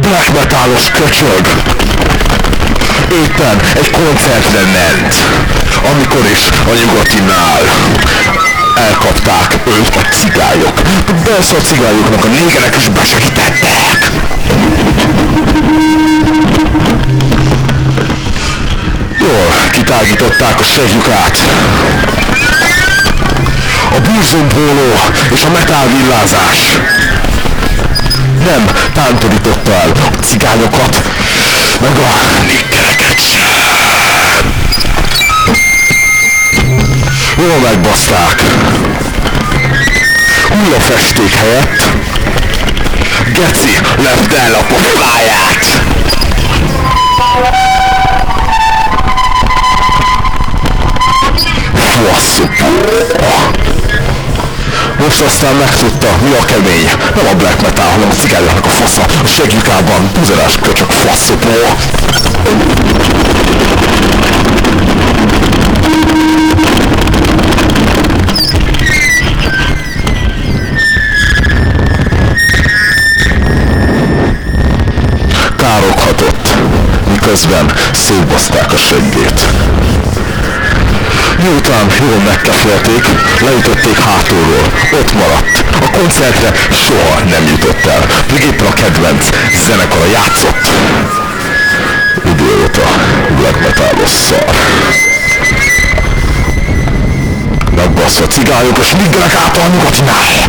black metalos köcsög éppen egy koncertre ment, amikor is a nyugatinál elkapták őt a cigányok. Persze a cigányoknak a négerek is besegítettek. Jól kitágították a segjükát. A bűzömpóló és a metálvillázás nem tántorította el a cigányokat, meg a niggereket sem. Jól megbaszták. Hullafesték helyett geci lepte el a pofáját. Most aztán megtudta, mi a kemény. Nem a black metal, hanem a cigányoknak a fasza. A segjükában tüzeres köcsök faszopó. Károghatott, miközben szétbaszták a seggét. Miután jól megkefélték, leütötték hátulról, ott maradt. A koncertre soha nem jutott el, még éppen a kedvenc zenekara játszott. Idióta, black metalos szar. Megbaszva cigányok és niggerek által nyugatinál.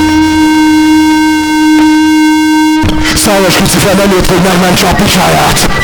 Szájas Lucifer nem jött, hogy megmentse a picsáját.